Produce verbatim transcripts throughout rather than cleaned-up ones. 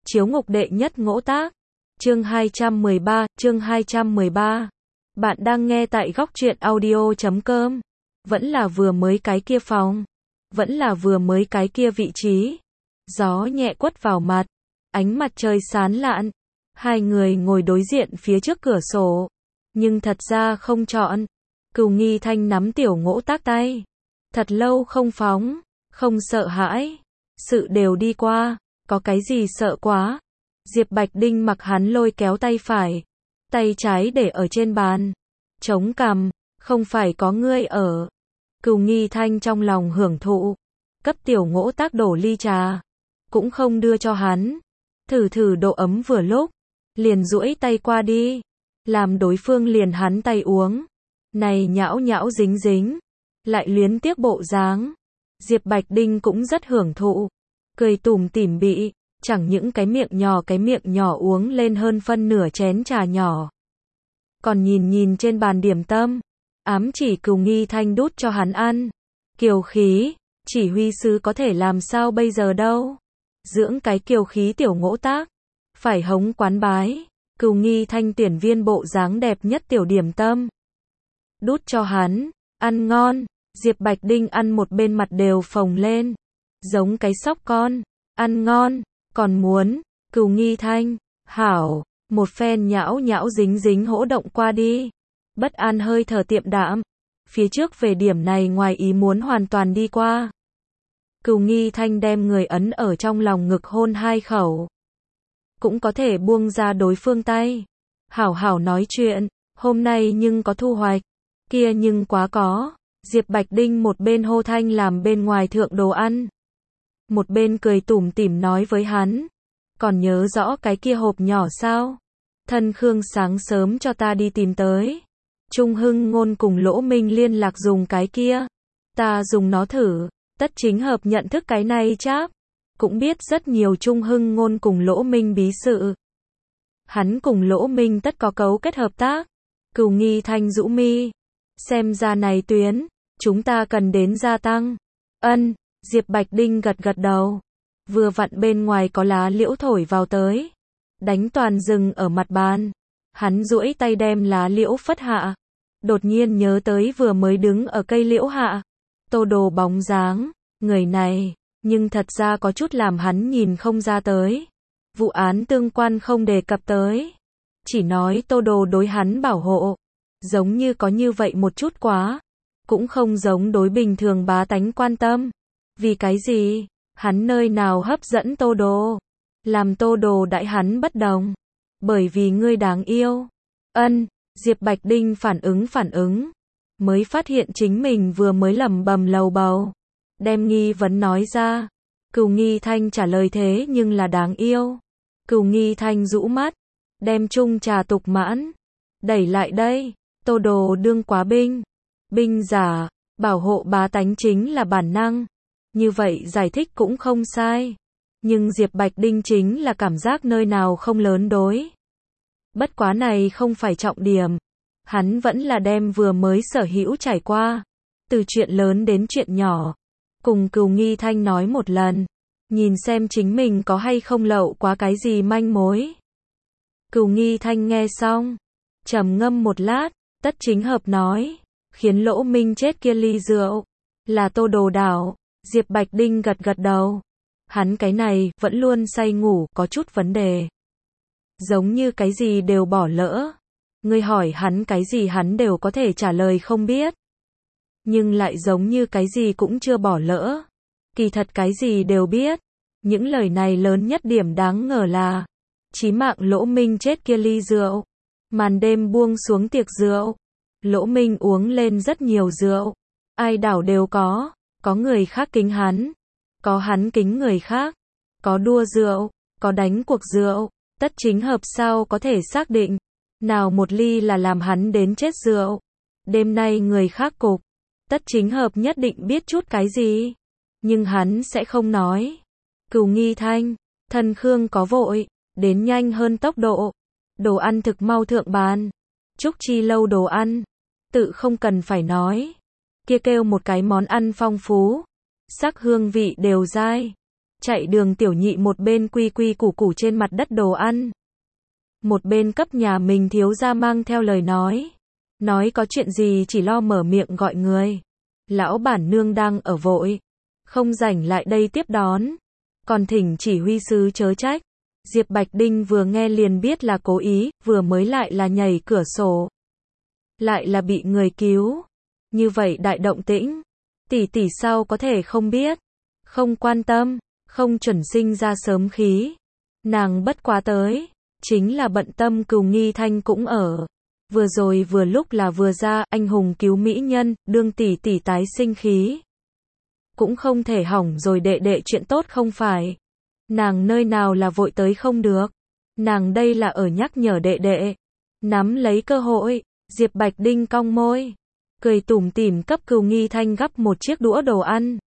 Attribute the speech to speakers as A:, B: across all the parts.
A: Chiếu ngục đệ nhất ngỗ tác. Chương hai trăm mười ba, chương hai trăm mười ba. Bạn đang nghe tại góc truyện audio chấm com. Vẫn là vừa mới cái kia phòng. Vẫn là vừa mới cái kia vị trí. Gió nhẹ quất vào mặt. Ánh mặt trời sáng lạn. Hai người ngồi đối diện phía trước cửa sổ. Nhưng thật ra không chọn. Cửu Nghi Thanh nắm tiểu ngỗ tác tay. Thật lâu không phóng. Không sợ hãi. Sự đều đi qua. Có cái gì sợ quá. Diệp Bạch Đinh mặc hắn lôi kéo tay phải. Tay trái để ở trên bàn. Chống cằm. Không phải có ngươi ở. Cửu Nghi Thanh trong lòng hưởng thụ. Cấp tiểu ngỗ tác đổ ly trà. Cũng không đưa cho hắn. Thử thử độ ấm vừa lúc. Liền duỗi tay qua đi. Làm đối phương liền hắn tay uống. Này nhão nhão dính dính. Lại luyến tiếc bộ dáng. Diệp Bạch Đinh cũng rất hưởng thụ. Cười tủm tỉm bị. Chẳng những cái miệng nhỏ cái miệng nhỏ uống lên hơn phân nửa chén trà nhỏ. Còn nhìn nhìn trên bàn điểm tâm. Ám chỉ Cửu Nghi Thanh đút cho hắn ăn. Kiều khí. Chỉ huy sứ có thể làm sao bây giờ đâu. Dưỡng cái kiều khí tiểu ngỗ tác. Phải hống quán bái. Cửu Nghi Thanh tuyển viên bộ dáng đẹp nhất tiểu điểm tâm. Đút cho hắn. Ăn ngon. Diệp Bạch Đinh ăn một bên mặt đều phồng lên. Giống cái sóc con. Ăn ngon. Còn muốn. Cửu Nghi Thanh. Hảo. Một phen nhão nhão dính dính hỗ động qua đi. Bất an hơi thở tiệm đạm. Phía trước về điểm này ngoài ý muốn hoàn toàn đi qua. Cửu Nghi Thanh đem người ấn ở trong lòng ngực hôn hai khẩu. Cũng có thể buông ra đối phương tay. Hảo hảo nói chuyện. Hôm nay nhưng có thu hoạch. Kia nhưng quá có. Diệp Bạch Đinh một bên hô thanh làm bên ngoài thượng đồ ăn. Một bên cười tủm tỉm nói với hắn. Còn nhớ rõ cái kia hộp nhỏ sao? Thân Khương sáng sớm cho ta đi tìm tới. Trung Hưng Ngôn cùng Lỗ Minh liên lạc dùng cái kia. Ta dùng nó thử. Tất Chính Hợp nhận thức cái này cháp. Cũng biết rất nhiều Trung Hưng Ngôn cùng Lỗ Minh bí sự. Hắn cùng Lỗ Minh tất có cấu kết hợp tác. Cửu Nghi Thanh rũ mi. Xem ra này tuyến. Chúng ta cần đến gia tăng. Ân. Diệp Bạch Đinh gật gật đầu. Vừa vặn bên ngoài có lá liễu thổi vào tới. Đánh toàn rừng ở mặt bàn. Hắn duỗi tay đem lá liễu phất hạ. Đột nhiên nhớ tới vừa mới đứng ở cây liễu hạ. Tô Đồ bóng dáng. Người này. Nhưng thật ra có chút làm hắn nhìn không ra tới. Vụ án tương quan không đề cập tới. Chỉ nói Tô Đồ đối hắn bảo hộ. Giống như có như vậy một chút quá. Cũng không giống đối bình thường bá tánh quan tâm. Vì cái gì? Hắn nơi nào hấp dẫn Tô Đồ? Làm Tô Đồ đại hắn bất đồng. Bởi vì ngươi đáng yêu. Ân. Diệp Bạch Đinh phản ứng phản ứng. Mới phát hiện chính mình vừa mới lẩm bẩm lầu bầu. Đem nghi vấn nói ra. Cửu Nghi Thanh trả lời thế nhưng là đáng yêu. Cửu Nghi Thanh rũ mắt. Đem chung trà tục mãn. Đẩy lại đây. Tô Đồ đương quá binh. Binh giả. Bảo hộ bá tánh chính là bản năng. Như vậy giải thích cũng không sai. Nhưng Diệp Bạch Đinh chính là cảm giác nơi nào không lớn đối. Bất quá này không phải trọng điểm. Hắn vẫn là đem vừa mới sở hữu trải qua. Từ chuyện lớn đến chuyện nhỏ. Cùng Cửu Nghi Thanh nói một lần. Nhìn xem chính mình có hay không lậu quá cái gì manh mối. Cửu Nghi Thanh nghe xong. Trầm ngâm một lát. Tất Chính Hợp nói. Khiến Lỗ Minh chết kia ly rượu. Là Tô Đồ đảo. Diệp Bạch Đinh gật gật đầu. Hắn cái này vẫn luôn say ngủ có chút vấn đề. Giống như cái gì đều bỏ lỡ. Ngươi hỏi hắn cái gì hắn đều có thể trả lời không biết. Nhưng lại giống như cái gì cũng chưa bỏ lỡ. Kỳ thật cái gì đều biết. Những lời này lớn nhất điểm đáng ngờ là. Chí mạng Lỗ Minh chết kia ly rượu. Màn đêm buông xuống tiệc rượu. Lỗ Minh uống lên rất nhiều rượu. Ai đảo đều có. Có người khác kính hắn. Có hắn kính người khác. Có đua rượu. Có đánh cuộc rượu. Tất Chính Hợp sao có thể xác định. Nào một ly là làm hắn đến chết rượu. Đêm nay người khác cục. Tất Chính Hợp nhất định biết chút cái gì. Nhưng hắn sẽ không nói. Cửu Nghi Thanh. Thân Khương có vội. Đến nhanh hơn tốc độ. Đồ ăn thực mau thượng bàn. Trúc Chi lâu đồ ăn. Tự không cần phải nói. Kia kêu một cái món ăn phong phú. Sắc hương vị đều dai. Chạy đường tiểu nhị một bên quy quy củ củ trên mặt đất đồ ăn, một bên cấp nhà mình thiếu gia mang theo lời nói. Nói có chuyện gì chỉ lo mở miệng gọi người. Lão bản nương đang ở vội, không rảnh lại đây tiếp đón, còn thỉnh chỉ huy sứ chớ trách. Diệp Bạch Đinh vừa nghe liền biết là cố ý, vừa mới lại là nhảy cửa sổ, lại là bị người cứu. Như vậy đại động tĩnh, tỷ tỷ sao có thể không biết, không quan tâm, không chuẩn sinh ra sớm khí. Nàng bất quá tới, chính là bận tâm Cửu Nghi Thanh cũng ở. Vừa rồi vừa lúc là vừa ra, anh hùng cứu mỹ nhân, đương tỷ tỷ tái sinh khí. Cũng không thể hỏng rồi đệ đệ chuyện tốt không phải. Nàng nơi nào là vội tới không được. Nàng đây là ở nhắc nhở đệ đệ. Nắm lấy cơ hội, Diệp Bạch Đinh cong môi, cười tủm tỉm cấp Cửu Nghi Thanh gắp một chiếc đũa đồ ăn.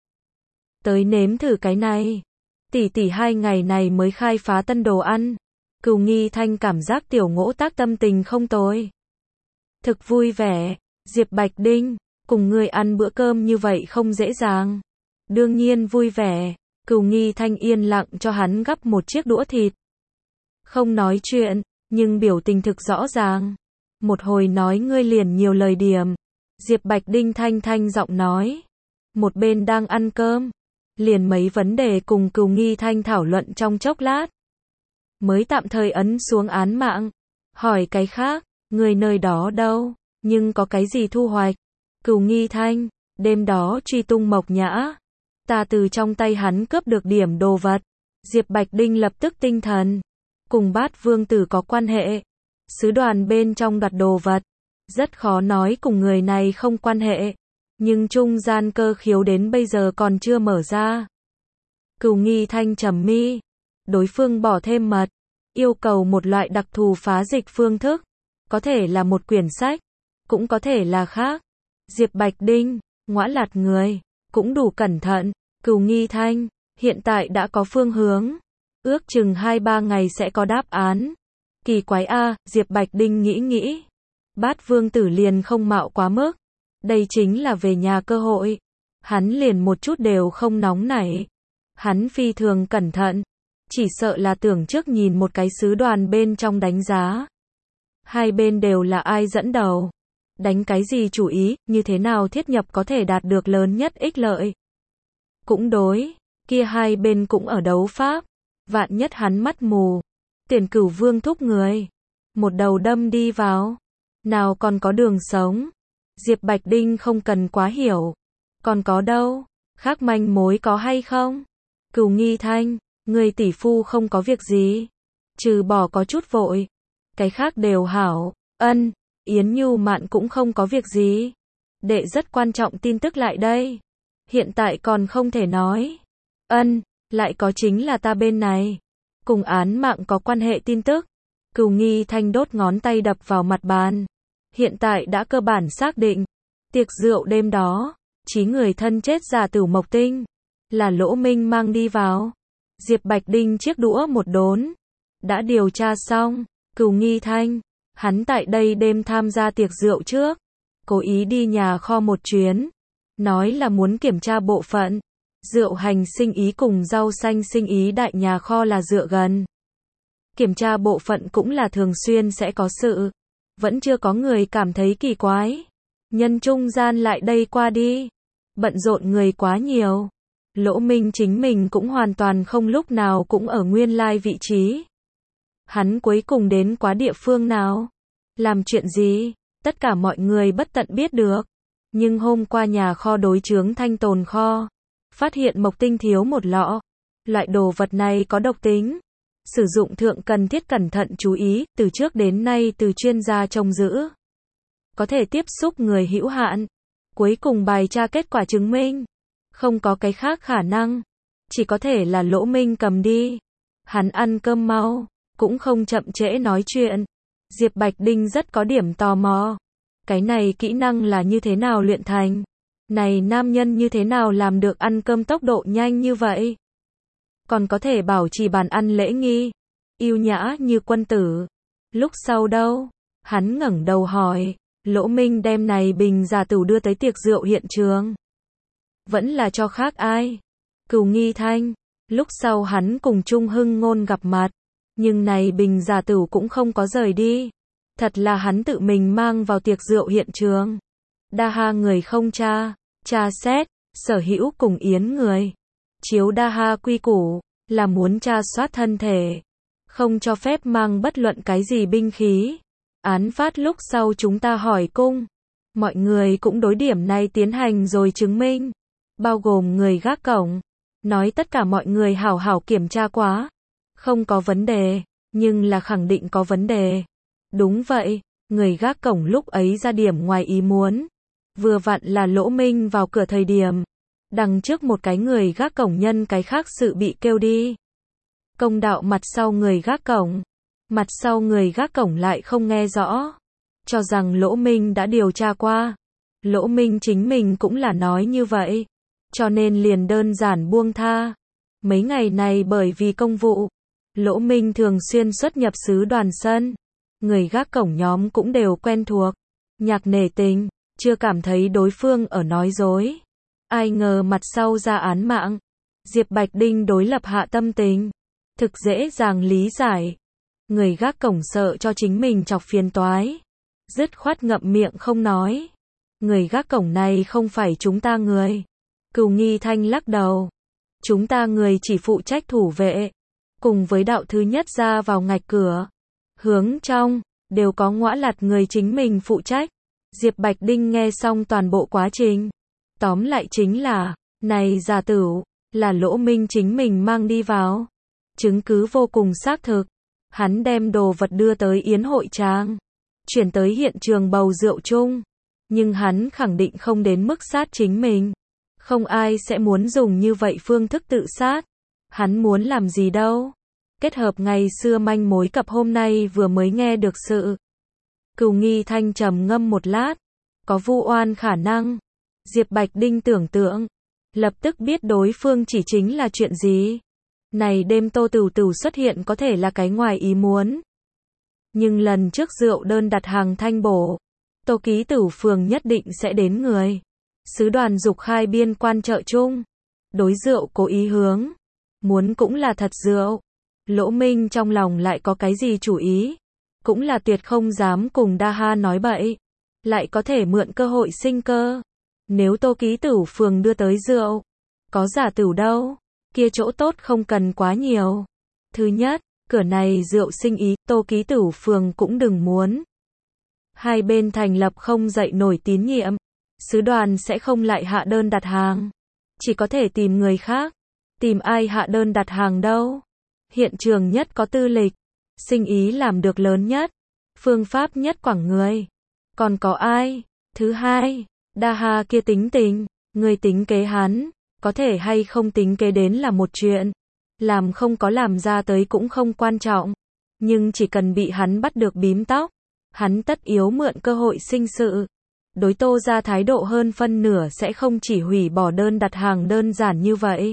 A: Tới nếm thử cái này. Tỷ tỷ hai ngày này mới khai phá tân đồ ăn. Cửu Nghi Thanh cảm giác tiểu Ngỗ Tác tâm tình không tồi. Thực vui vẻ. Diệp Bạch Đinh, cùng người ăn bữa cơm như vậy không dễ dàng. Đương nhiên vui vẻ. Cửu Nghi Thanh yên lặng cho hắn gắp một chiếc đũa thịt. Không nói chuyện, nhưng biểu tình thực rõ ràng. Một hồi nói ngươi liền nhiều lời điểm. Diệp Bạch Đinh thanh thanh giọng nói. Một bên đang ăn cơm, liền mấy vấn đề cùng Cửu Nghi Thanh thảo luận trong chốc lát. Mới tạm thời ấn xuống án mạng. Hỏi cái khác, người nơi đó đâu, nhưng có cái gì thu hoạch? Cửu Nghi Thanh, đêm đó truy tung Mộc Nhã. Ta từ trong tay hắn cướp được điểm đồ vật. Diệp Bạch Đinh lập tức tinh thần. Cùng Bát Vương Tử có quan hệ. Sứ đoàn bên trong đoạt đồ vật. Rất khó nói cùng người này không quan hệ. Nhưng trung gian cơ khiếu đến bây giờ còn chưa mở ra. Cửu Nghi Thanh trầm mi. Đối phương bỏ thêm mật. Yêu cầu một loại đặc thù phá dịch phương thức. Có thể là một quyển sách. Cũng có thể là khác. Diệp Bạch Đinh, ngõa lạt người. Cũng đủ cẩn thận. Cửu Nghi Thanh, hiện tại đã có phương hướng. Ước chừng hai ba ngày sẽ có đáp án. Kỳ quái a, Diệp Bạch Đinh nghĩ nghĩ. Bát Vương Tử liền không mạo quá mức. Đây chính là về nhà cơ hội. Hắn liền một chút đều không nóng nảy. Hắn phi thường cẩn thận. Chỉ sợ là tưởng trước nhìn một cái sứ đoàn bên trong đánh giá. Hai bên đều là ai dẫn đầu. Đánh cái gì chủ ý, như thế nào thiết nhập có thể đạt được lớn nhất ích lợi. Cũng đối, kia hai bên cũng ở đấu pháp. Vạn nhất hắn mắt mù. Tiền Cửu Vương thúc người. Một đầu đâm đi vào. Nào còn có đường sống. Diệp Bạch Đinh không cần quá hiểu. Còn có đâu? Khác manh mối có hay không? Cửu Nghi Thanh, người tỷ phu không có việc gì. Trừ bỏ có chút vội. Cái khác đều hảo. Ân, Yến Nhu Mạn cũng không có việc gì. Đệ rất quan trọng tin tức lại đây. Hiện tại còn không thể nói. Ân, lại có chính là ta bên này. Cùng án mạng có quan hệ tin tức. Cửu Nghi Thanh đốt ngón tay đập vào mặt bàn. Hiện tại đã cơ bản xác định. Tiệc rượu đêm đó, chí người thân chết giả Tử Mộc Tinh. Là Lỗ Minh mang đi vào. Diệp Bạch Đinh chiếc đũa một đốn. Đã điều tra xong. Cửu Nghi Thanh, hắn tại đây đêm tham gia tiệc rượu trước. Cố ý đi nhà kho một chuyến. Nói là muốn kiểm tra bộ phận. Rượu hành sinh ý cùng rau xanh sinh ý đại nhà kho là dựa gần. Kiểm tra bộ phận cũng là thường xuyên sẽ có sự. Vẫn chưa có người cảm thấy kỳ quái. Nhân trung gian lại đây qua đi. Bận rộn người quá nhiều. Lỗ Minh chính mình cũng hoàn toàn không lúc nào cũng ở nguyên lai vị trí. Hắn cuối cùng đến quá địa phương nào? Làm chuyện gì? Tất cả mọi người bất tận biết được. Nhưng hôm qua nhà kho đối chướng thanh tồn kho. Phát hiện Mộc Tinh thiếu một lọ. Loại đồ vật này có độc tính. Sử dụng thượng cần thiết cẩn thận chú ý, từ trước đến nay từ chuyên gia trông giữ. Có thể tiếp xúc người hữu hạn. Cuối cùng bài tra kết quả chứng minh. Không có cái khác khả năng. Chỉ có thể là Lỗ Minh cầm đi. Hắn ăn cơm mau, cũng không chậm trễ nói chuyện. Diệp Bạch Đinh rất có điểm tò mò. Cái này kỹ năng là như thế nào luyện thành? Này nam nhân như thế nào làm được ăn cơm tốc độ nhanh như vậy? Còn có thể bảo trì bàn ăn lễ nghi, yêu nhã như quân tử. Lúc sau đâu? Hắn ngẩng đầu hỏi. Lỗ Minh đem này bình giả tửu đưa tới tiệc rượu hiện trường. Vẫn là cho khác ai? Cửu Nghi Thanh, Lúc sau hắn cùng Trung Hưng Ngôn gặp mặt, nhưng này bình giả tửu cũng không có rời đi. Thật là hắn tự mình mang vào tiệc rượu hiện trường. Đa Ha người không tra, tra xét, sở hữu cùng yến người. Chiếu Đa Ha quy củ, là muốn tra soát thân thể. Không cho phép mang bất luận cái gì binh khí. Án phát lúc sau chúng ta hỏi cung. Mọi người cũng đối điểm này tiến hành rồi chứng minh. Bao gồm người gác cổng. Nói tất cả mọi người hảo hảo kiểm tra quá. Không có vấn đề, nhưng là khẳng định có vấn đề. Đúng vậy, người gác cổng lúc ấy ra điểm ngoài ý muốn. Vừa vặn là Lỗ Minh vào cửa thời điểm. Đằng trước một cái người gác cổng nhân cái khác sự bị kêu đi. Công đạo mặt sau người gác cổng. Mặt sau người gác cổng lại không nghe rõ. Cho rằng Lỗ Minh đã điều tra qua. Lỗ Minh chính mình cũng là nói như vậy. Cho nên liền đơn giản buông tha. Mấy ngày này bởi vì công vụ, Lỗ Minh thường xuyên xuất nhập sứ đoàn sân. Người gác cổng nhóm cũng đều quen thuộc. Nhạc nể tình, chưa cảm thấy đối phương ở nói dối. Ai ngờ mặt sau ra án mạng. Diệp Bạch Đinh đối lập hạ tâm tình. Thực dễ dàng lý giải. Người gác cổng sợ cho chính mình chọc phiền toái. Dứt khoát ngậm miệng không nói. Người gác cổng này không phải chúng ta người. Cửu Nghi Thanh lắc đầu. Chúng ta người chỉ phụ trách thủ vệ. Cùng với đạo thứ nhất ra vào ngạch cửa. Hướng trong, đều có ngõa lặt người chính mình phụ trách. Diệp Bạch Đinh nghe xong toàn bộ quá trình. Tóm lại chính là, này giả tửu, là Lỗ Minh chính mình mang đi vào. Chứng cứ vô cùng xác thực. Hắn đem đồ vật đưa tới yến hội trang. Chuyển tới hiện trường bầu rượu chung. Nhưng hắn khẳng định không đến mức sát chính mình. Không ai sẽ muốn dùng như vậy phương thức tự sát. Hắn muốn làm gì đâu. Kết hợp ngày xưa manh mối cập hôm nay vừa mới nghe được sự. Cửu Nghi Thanh trầm ngâm một lát. Có vu oan khả năng. Diệp Bạch Đinh tưởng tượng. Lập tức biết đối phương chỉ chính là chuyện gì. Này đêm Tô Tửu Tửu xuất hiện có thể là cái ngoài ý muốn. Nhưng lần trước rượu đơn đặt hàng thanh bổ. Tô Ký Tửu phường nhất định sẽ đến người. Sứ đoàn dục khai biên quan chợ chung. Đối rượu cố ý hướng. Muốn cũng là thật rượu. Lỗ Minh trong lòng lại có cái gì chủ ý. Cũng là tuyệt không dám cùng Đa Ha nói bậy. Lại có thể mượn cơ hội sinh cơ. Nếu Tô Ký Tửu phường đưa tới rượu. Có giả tửu đâu. Kia chỗ tốt không cần quá nhiều. Thứ nhất, cửa này rượu sinh ý, Tô Ký Tửu phường cũng đừng muốn. Hai bên thành lập không dậy nổi tín nhiệm. Sứ đoàn sẽ không lại hạ đơn đặt hàng. Chỉ có thể tìm người khác. Tìm ai hạ đơn đặt hàng đâu. Hiện trường nhất có tư lịch. Sinh ý làm được lớn nhất. Phương pháp nhất quảng người. Còn có ai? Thứ hai, Đa Ha kia tính tình. Người tính kế hắn. Có thể hay không tính kế đến là một chuyện. Làm không có làm ra tới cũng không quan trọng. Nhưng chỉ cần bị hắn bắt được bím tóc. Hắn tất yếu mượn cơ hội sinh sự. Đối Tô ra thái độ hơn phân nửa sẽ không chỉ hủy bỏ đơn đặt hàng đơn giản như vậy.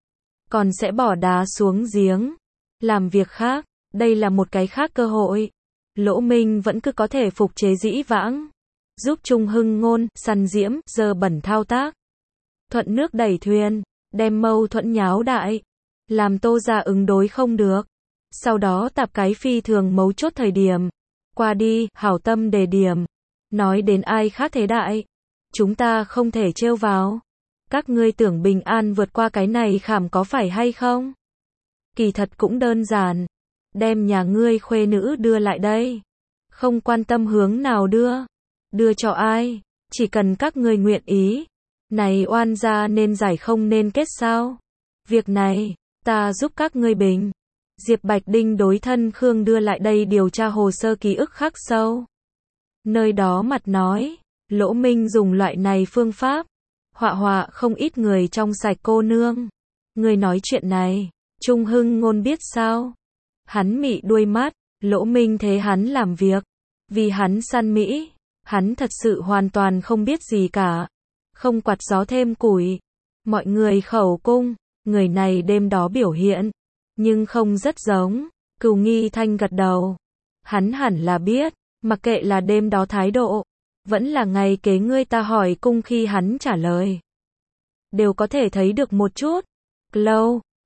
A: Còn sẽ bỏ đá xuống giếng. Làm việc khác. Đây là một cái khác cơ hội. Lỗ Minh vẫn cứ có thể phục chế dĩ vãng. Giúp Trung Hưng Ngôn, săn diễm, dơ bẩn thao tác. Thuận nước đẩy thuyền. Đem mâu thuẫn nháo đại. Làm Tô ra ứng đối không được. Sau đó tạp cái phi thường mấu chốt thời điểm. Qua đi, hảo tâm đề điểm. Nói đến ai khác thế đại. Chúng ta không thể trêu vào. Các ngươi tưởng bình an vượt qua cái này khảm có phải hay không? Kỳ thật cũng đơn giản. Đem nhà ngươi khuê nữ đưa lại đây. Không quan tâm hướng nào đưa. Đưa cho ai. Chỉ cần các ngươi nguyện ý. Này oan gia nên giải không nên kết sao? Việc này, ta giúp các ngươi bình. Diệp Bạch Đinh đối thân Khương đưa lại đây điều tra hồ sơ ký ức khắc sâu. Nơi đó mặt nói, Lỗ Minh dùng loại này phương pháp. Họa họa không ít người trong sạch cô nương. Người nói chuyện này, Trung Hưng Ngôn biết sao? Hắn mị đuôi mắt, Lỗ Minh thế hắn làm việc. Vì hắn săn Mỹ, hắn thật sự hoàn toàn không biết gì cả. Không quạt gió thêm củi. Mọi người khẩu cung, người này đêm đó biểu hiện. Nhưng không rất giống. Cửu Nghi Thanh gật đầu. Hắn hẳn là biết, mặc kệ là đêm đó thái độ. Vẫn là ngày kế ngươi ta hỏi cung khi hắn trả lời. Đều có thể thấy được một chút. Lâu,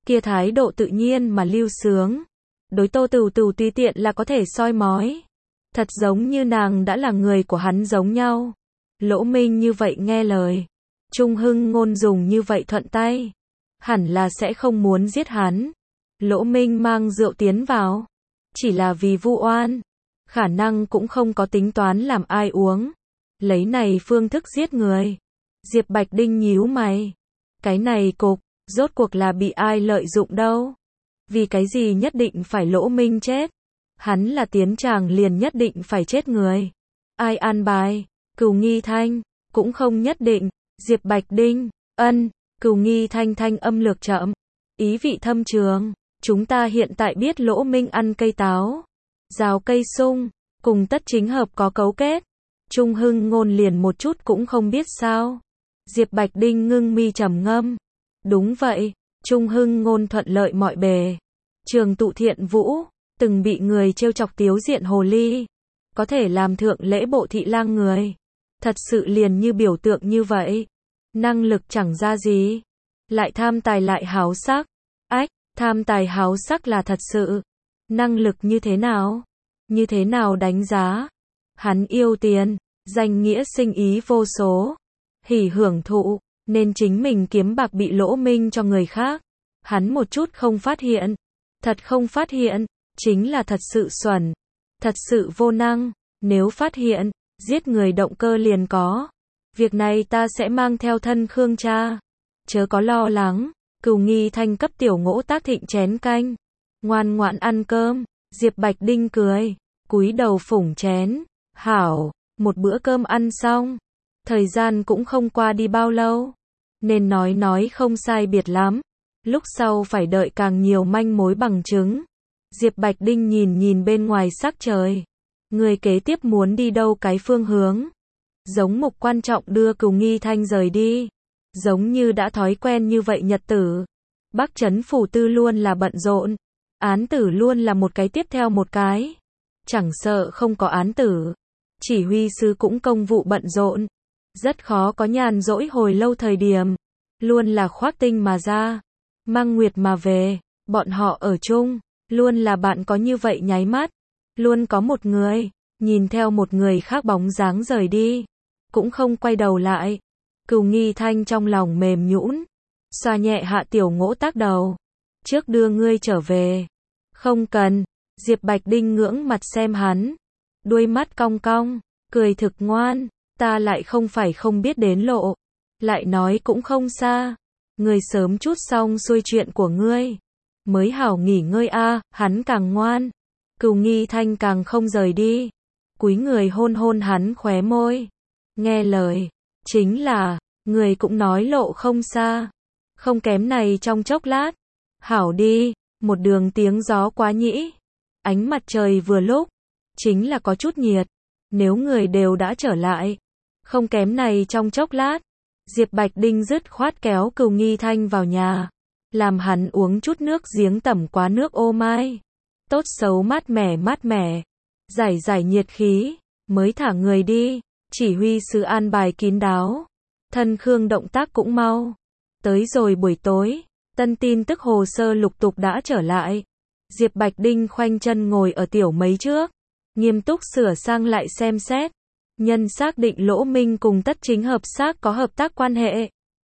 A: kia thái độ tự nhiên mà lưu sướng. Đối Tô Tửu Tửu tùy tiện là có thể soi mói. Thật giống như nàng đã là người của hắn giống nhau. Lỗ Minh như vậy nghe lời. Trung Hưng Ngôn dùng như vậy thuận tay. Hẳn là sẽ không muốn giết hắn. Lỗ Minh mang rượu tiến vào. Chỉ là vì vu oan. Khả năng cũng không có tính toán làm ai uống. Lấy này phương thức giết người. Diệp Bạch Đinh nhíu mày. Cái này cục, rốt cuộc là bị ai lợi dụng đâu. Vì cái gì nhất định phải Lỗ Minh chết. Hắn là tiến tràng liền nhất định phải chết người. Ai an bài, Cửu Nghi Thanh, cũng không nhất định. Diệp Bạch Đinh, ân, Cửu Nghi Thanh thanh âm lược chậm. Ý vị thâm trường, chúng ta hiện tại biết Lỗ Minh ăn cây táo. Rào cây sung, cùng Tất Chính Hợp có cấu kết. Trung Hưng Ngôn liền một chút cũng không biết sao. Diệp Bạch Đinh ngưng mi trầm ngâm. Đúng vậy, Trung Hưng Ngôn thuận lợi mọi bề. Trường Tụ Thiện Vũ, từng bị người trêu chọc tiếu diện hồ ly. Có thể làm thượng lễ bộ thị lang người. Thật sự liền như biểu tượng như vậy. Năng lực chẳng ra gì. Lại tham tài lại háo sắc. Ách, tham tài háo sắc là thật sự. Năng lực như thế nào? Như thế nào đánh giá? Hắn yêu tiền, danh nghĩa sinh ý vô số. Hỉ hưởng thụ, nên chính mình kiếm bạc bị Lỗ Minh cho người khác. Hắn một chút không phát hiện. Thật không phát hiện, chính là thật sự xuẩn. Thật sự vô năng, nếu phát hiện, giết người động cơ liền có. Việc này ta sẽ mang theo thân Khương cha. Chớ có lo lắng, Cửu Nghi Thanh cấp Tiểu Ngỗ Tác thịnh chén canh. Ngoan ngoãn ăn cơm, Diệp Bạch Đinh cười, cúi đầu phủng chén. Hảo, một bữa cơm ăn xong. Thời gian cũng không qua đi bao lâu. Nên nói nói không sai biệt lắm. Lúc sau phải đợi càng nhiều manh mối bằng chứng. Diệp Bạch Đinh nhìn nhìn bên ngoài sắc trời. Người kế tiếp muốn đi đâu cái phương hướng. Giống mục quan trọng đưa Cửu Nghi Thanh rời đi. Giống như đã thói quen như vậy nhật tử. Bắc Trấn phủ tư luôn là bận rộn. Án tử luôn là một cái tiếp theo một cái. Chẳng sợ không có án tử. Chỉ huy sứ cũng công vụ bận rộn. Rất khó có nhàn rỗi hồi lâu thời điểm. Luôn là khoác tinh mà ra. Mang nguyệt mà về. Bọn họ ở chung. Luôn là bạn có như vậy nháy mắt. Luôn có một người. Nhìn theo một người khác bóng dáng rời đi. Cũng không quay đầu lại. Cửu Nghi Thanh trong lòng mềm nhũn. Xoa nhẹ Hạ Tiểu Ngỗ Tác đầu. Trước đưa ngươi trở về. Không cần. Diệp Bạch Đinh ngưỡng mặt xem hắn. Đuôi mắt cong cong. Cười thực ngoan. Ta lại không phải không biết đến lộ. Lại nói cũng không xa. Ngươi sớm chút xong xuôi chuyện của ngươi. Mới hảo nghỉ ngơi a. À, hắn càng ngoan. Cửu Nghi Thanh càng không rời đi. Cúi người hôn hôn hắn khóe môi. Nghe lời. Chính là, người cũng nói lộ không xa. Không kém này trong chốc lát. Hảo đi, một đường tiếng gió quá nhĩ. Ánh mặt trời vừa lúc. Chính là có chút nhiệt. Nếu người đều đã trở lại. Không kém này trong chốc lát. Diệp Bạch Đinh dứt khoát kéo Cửu Nghi Thanh vào nhà. Làm hắn uống chút nước giếng tẩm quá nước ô mai. Tốt xấu mát mẻ mát mẻ. Giải giải nhiệt khí. Mới thả người đi. Chỉ huy sứ an bài kín đáo. Thân Khương động tác cũng mau. Tới rồi buổi tối. Tân tin tức hồ sơ lục tục đã trở lại. Diệp Bạch Đinh khoanh chân ngồi ở tiểu mấy trước. Nghiêm túc sửa sang lại xem xét. Nhân xác định Lỗ Minh cùng Tất Chính Hợp xác có hợp tác quan hệ.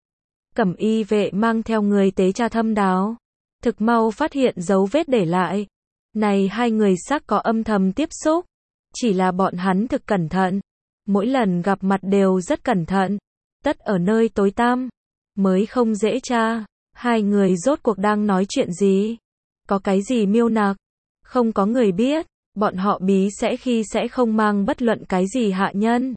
A: Cẩm y vệ mang theo người tế tra thâm đáo. Thực mau phát hiện dấu vết để lại. Này hai người xác có âm thầm tiếp xúc. Chỉ là bọn hắn thực cẩn thận. Mỗi lần gặp mặt đều rất cẩn thận. Tất ở nơi tối tăm. Mới không dễ tra. Hai người rốt cuộc đang nói chuyện gì? Có cái gì miêu nạc? Không có người biết. Bọn họ bí sẽ khi sẽ không mang bất luận cái gì hạ nhân.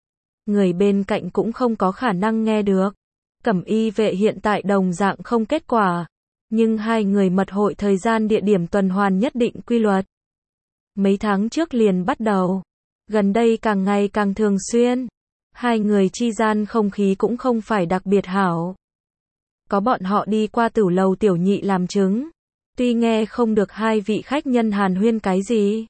A: Người bên cạnh cũng không có khả năng nghe được. Cẩm y vệ hiện tại đồng dạng không kết quả. Nhưng hai người mật hội thời gian địa điểm tuần hoàn nhất định quy luật. Mấy tháng trước liền bắt đầu. Gần đây càng ngày càng thường xuyên. Hai người chi gian không khí cũng không phải đặc biệt hảo. Có bọn họ đi qua tửu lầu tiểu nhị làm chứng. Tuy nghe không được hai vị khách nhân hàn huyên cái gì.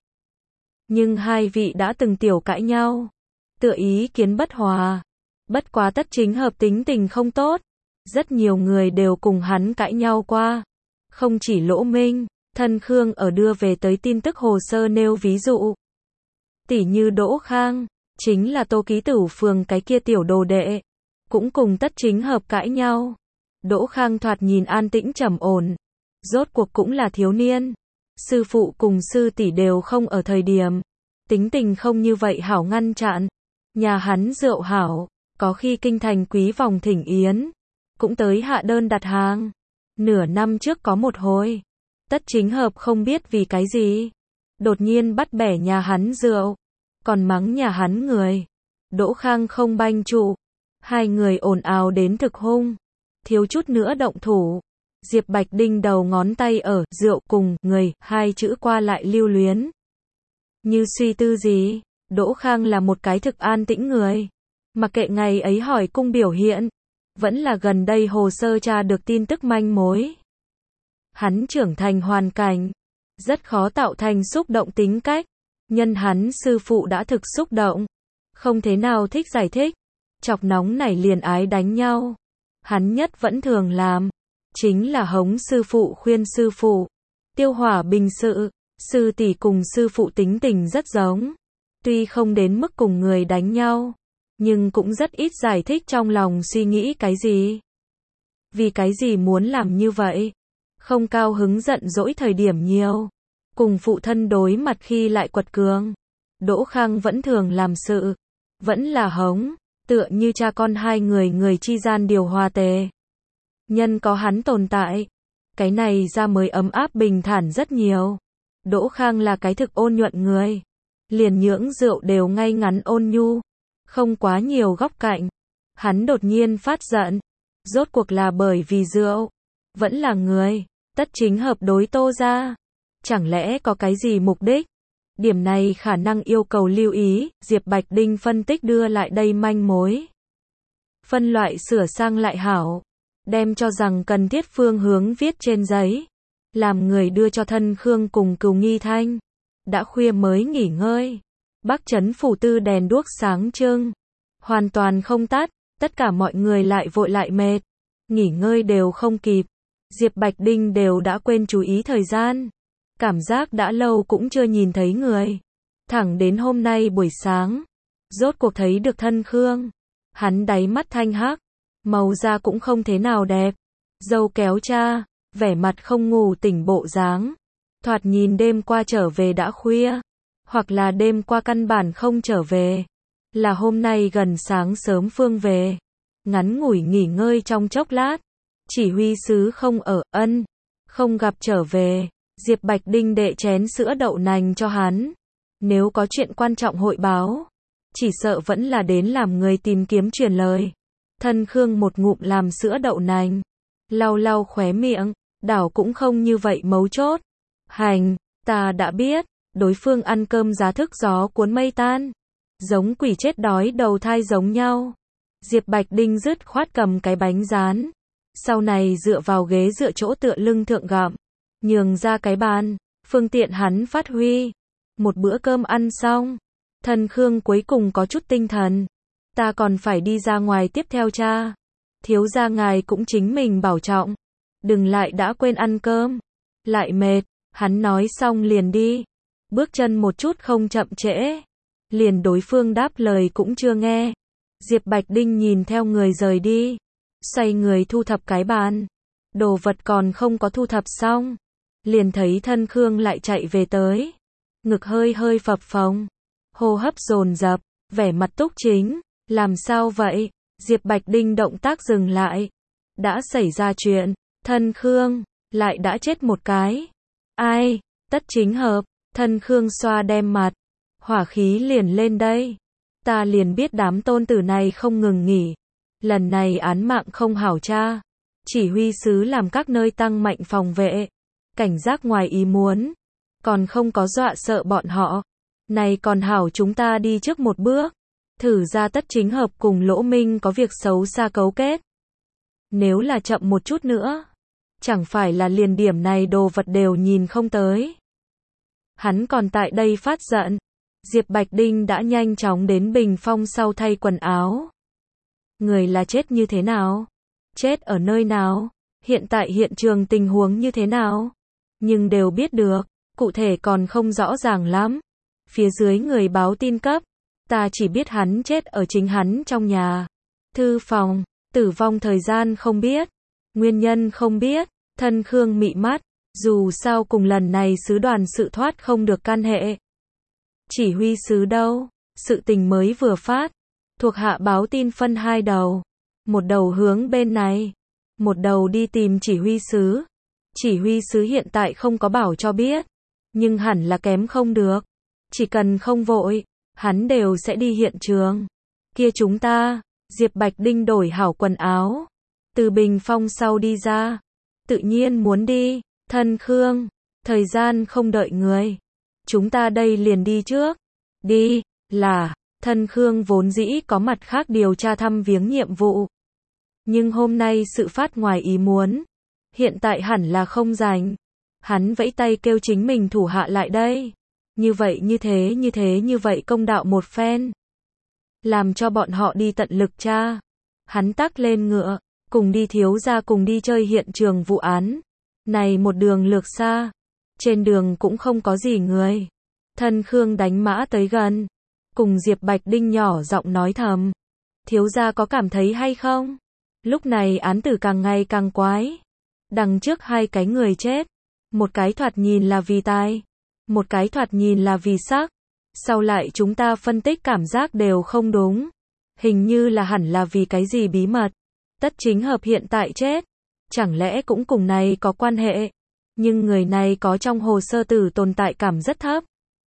A: Nhưng hai vị đã từng tiểu cãi nhau. Tựa ý kiến bất hòa. Bất quá Tất Chính Hợp tính tình không tốt. Rất nhiều người đều cùng hắn cãi nhau qua. Không chỉ Lỗ Minh, thân Khương ở đưa về tới tin tức hồ sơ nêu ví dụ. Tỷ như Đỗ Khang, chính là Tô Ký Tửu phường cái kia tiểu đồ đệ, cũng cùng Tất Chính Hợp cãi nhau. Đỗ Khang thoạt nhìn an tĩnh trầm ổn, rốt cuộc cũng là thiếu niên. Sư phụ cùng sư tỷ đều không ở thời điểm, tính tình không như vậy hảo ngăn chặn. Nhà hắn rượu hảo, có khi kinh thành quý vòng thỉnh yến, cũng tới hạ đơn đặt hàng. Nửa năm trước có một hồi, Tất Chính Hợp không biết vì cái gì, đột nhiên bắt bẻ nhà hắn rượu, còn mắng nhà hắn người. Đỗ Khang không banh trụ, hai người ồn ào đến thực hung, thiếu chút nữa động thủ. Diệp Bạch Đinh đầu ngón tay ở rượu cùng người hai chữ qua lại lưu luyến. Như suy tư gì, Đỗ Khang là một cái thực an tĩnh người, mặc kệ ngày ấy hỏi cung biểu hiện, vẫn là gần đây hồ sơ tra được tin tức manh mối. Hắn trưởng thành hoàn cảnh, rất khó tạo thành xúc động tính cách, nhân hắn sư phụ đã thực xúc động, không thế nào thích giải thích, chọc nóng nảy liền ái đánh nhau. Hắn nhất vẫn thường làm, chính là hống sư phụ khuyên sư phụ, tiêu hỏa bình sự. Sư tỷ cùng sư phụ tính tình rất giống, tuy không đến mức cùng người đánh nhau, nhưng cũng rất ít giải thích trong lòng suy nghĩ cái gì. Vì cái gì muốn làm như vậy? Không cao hứng giận dỗi thời điểm nhiều, cùng phụ thân đối mặt khi lại quật cường. Đỗ Khang vẫn thường làm sự, vẫn là hống, tựa như cha con hai người người chi gian điều hòa tề. Nhân có hắn tồn tại, cái này ra mới ấm áp bình thản rất nhiều. Đỗ Khang là cái thực ôn nhuận người, liền nhưỡng rượu đều ngay ngắn ôn nhu, không quá nhiều góc cạnh. Hắn đột nhiên phát giận, rốt cuộc là bởi vì rượu, vẫn là người. Tất Chính Hợp đối Tô ra, chẳng lẽ có cái gì mục đích? Điểm này khả năng yêu cầu lưu ý. Diệp Bạch Đinh phân tích đưa lại đây manh mối, phân loại sửa sang lại hảo, đem cho rằng cần thiết phương hướng viết trên giấy, làm người đưa cho thân Khương cùng Cừu Nghi Thanh. Đã khuya mới nghỉ ngơi, Bắc Trấn phủ tư đèn đuốc sáng trưng, hoàn toàn không tắt, tất cả mọi người lại vội lại mệt, nghỉ ngơi đều không kịp. Diệp Bạch Đinh đều đã quên chú ý thời gian, cảm giác đã lâu cũng chưa nhìn thấy người. Thẳng đến hôm nay buổi sáng, rốt cuộc thấy được thân Khương. Hắn đáy mắt thanh hắc, màu da cũng không thế nào đẹp, râu kéo cha, vẻ mặt không ngủ tỉnh bộ dáng. Thoạt nhìn đêm qua trở về đã khuya, hoặc là đêm qua căn bản không trở về, là hôm nay gần sáng sớm phương về. Ngắn ngủi nghỉ ngơi trong chốc lát, chỉ huy sứ không ở, ân, không gặp trở về. Diệp Bạch Đinh đệ chén sữa đậu nành cho hắn. Nếu có chuyện quan trọng hội báo, chỉ sợ vẫn là đến làm người tìm kiếm truyền lời. Thân Khương một ngụm làm sữa đậu nành, lau lau khóe miệng, đảo cũng không như vậy mấu chốt. Hành, ta đã biết, đối phương ăn cơm giá thức gió cuốn mây tan, giống quỷ chết đói đầu thai giống nhau. Diệp Bạch Đinh dứt khoát cầm cái bánh rán, sau này dựa vào ghế dựa chỗ tựa lưng thượng gặm, nhường ra cái bàn, phương tiện hắn phát huy. Một bữa cơm ăn xong, thân Khương cuối cùng có chút tinh thần. Ta còn phải đi ra ngoài tiếp theo cha. Thiếu gia ngài cũng chính mình bảo trọng, đừng lại đã quên ăn cơm, lại mệt. Hắn nói xong liền đi, bước chân một chút không chậm trễ, liền đối phương đáp lời cũng chưa nghe. Diệp Bạch Đinh nhìn theo người rời đi, xoay người thu thập cái bàn, đồ vật còn không có thu thập xong, liền thấy thân Khương lại chạy về tới, ngực hơi hơi phập phồng, hô hấp dồn dập, vẻ mặt túc chính. Làm sao vậy? Diệp Bạch Đinh động tác dừng lại. Đã xảy ra chuyện, thân Khương lại đã chết một cái. Ai? Tất Chính Hợp. Thân Khương xoa đem mặt, hỏa khí liền lên đây. Ta liền biết đám tôn tử này không ngừng nghỉ, lần này án mạng không hảo tra. Chỉ huy sứ làm các nơi tăng mạnh phòng vệ, cảnh giác ngoài ý muốn, còn không có dọa sợ bọn họ. Này còn hảo chúng ta đi trước một bước, thử ra Tất Chính Hợp cùng Lỗ Minh có việc xấu xa cấu kết. Nếu là chậm một chút nữa, chẳng phải là liền điểm này đồ vật đều nhìn không tới. Hắn còn tại đây phát giận. Diệp Bạch Đinh đã nhanh chóng đến bình phong sau thay quần áo. Người là chết như thế nào? Chết ở nơi nào? hiện tại hiện trường tình huống như thế nào. Nhưng đều biết được, cụ thể còn không rõ ràng lắm. Phía dưới người báo tin cấp, ta chỉ biết hắn chết ở chính hắn trong nhà. Thư phòng, tử vong thời gian không biết, nguyên nhân không biết, Thân Khương mị mắt, dù sao cùng lần này sứ đoàn sự thoát không được can hệ. Chỉ huy sứ đâu, sự tình mới vừa phát, thuộc hạ báo tin phân hai đầu, một đầu hướng bên này, một đầu đi tìm chỉ huy sứ. Chỉ huy sứ hiện tại không có bảo cho biết, nhưng hẳn là kém không được, chỉ cần không vội, hắn đều sẽ đi hiện trường. Kia chúng ta, Diệp Bạch Đinh đổi hảo quần áo, từ bình phong sau đi ra, tự nhiên muốn đi. Thân Khương, thời gian không đợi người, chúng ta đây liền đi trước. Đi, là, Thân Khương vốn dĩ có mặt khác điều tra thăm viếng nhiệm vụ. Nhưng hôm nay sự phát ngoài ý muốn, hiện tại hẳn là không rảnh. Hắn vẫy tay kêu chính mình thủ hạ lại đây. Như vậy như thế như thế như vậy công đạo một phen. Làm cho bọn họ đi tận lực tra. Hắn tắc lên ngựa, cùng đi thiếu gia cùng đi chơi hiện trường vụ án. Này một đường lược xa, trên đường cũng không có gì người. Thân Khương đánh mã tới gần, cùng Diệp Bạch Đinh nhỏ giọng nói thầm. Thiếu gia có cảm thấy hay không? Lúc này án tử càng ngày càng quái. Đằng trước hai cái người chết, một cái thoạt nhìn là vì tai, một cái thoạt nhìn là vì sắc. Sau lại chúng ta phân tích cảm giác đều không đúng. Hình như là hẳn là vì cái gì bí mật. Tất Chính Hợp hiện tại chết, chẳng lẽ cũng cùng này có quan hệ? Nhưng người này có trong hồ sơ tử tồn tại cảm rất thấp.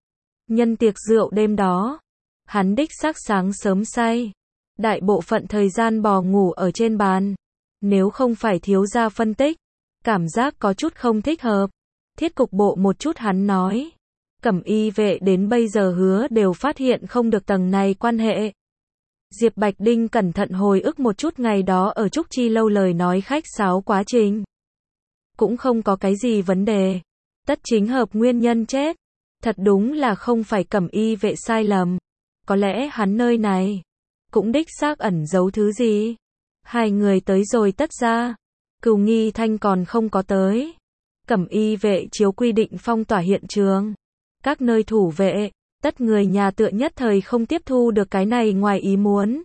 A: Nhân tiệc rượu đêm đó, hắn đích xác sáng sớm say, đại bộ phận thời gian bò ngủ ở trên bàn. Nếu không phải thiếu gia phân tích, cảm giác có chút không thích hợp. Thiết cục bộ một chút hắn nói, Cẩm y vệ đến bây giờ hứa đều phát hiện không được tầng này quan hệ. Diệp Bạch Đinh cẩn thận hồi ức một chút ngày đó ở Trúc Chi lâu lời nói khách sáo quá trình. Cũng không có cái gì vấn đề. Tất Chính Hợp nguyên nhân chết, thật đúng là không phải Cẩm y vệ sai lầm. Có lẽ hắn nơi này cũng đích xác ẩn giấu thứ gì. Hai người tới rồi tất ra, Cửu Nghi Thanh còn không có tới. Cẩm y vệ chiếu quy định phong tỏa hiện trường. Các nơi thủ vệ, tất người nhà tựa nhất thời không tiếp thu được cái này ngoài ý muốn.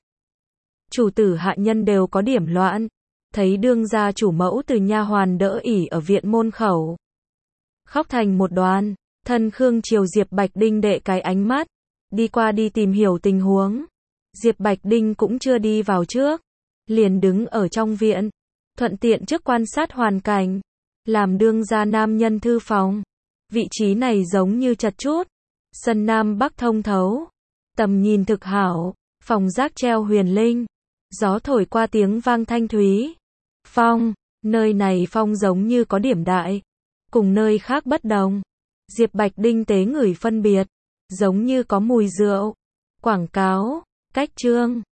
A: Chủ tử hạ nhân đều có điểm loạn. Thấy đương gia chủ mẫu từ nha hoàn đỡ ỉ ở viện môn khẩu. Khóc thành một đoàn, Thân Khương chiều Diệp Bạch Đinh đệ cái ánh mắt. Đi qua đi tìm hiểu tình huống. Diệp Bạch Đinh cũng chưa đi vào trước. Liền đứng ở trong viện. Thuận tiện trước quan sát hoàn cảnh. Làm đương gia nam nhân thư phòng. Vị trí này giống như chật chút. Sân Nam Bắc thông thấu. Tầm nhìn thực hảo. Phòng rác treo huyền linh. Gió thổi qua tiếng vang thanh thúy. Phong, nơi này phong giống như có điểm đại. Cùng nơi khác bất đồng. Diệp Bạch Đinh tế ngửi phân biệt. Giống như có mùi rượu. Quảng cáo, cách trương.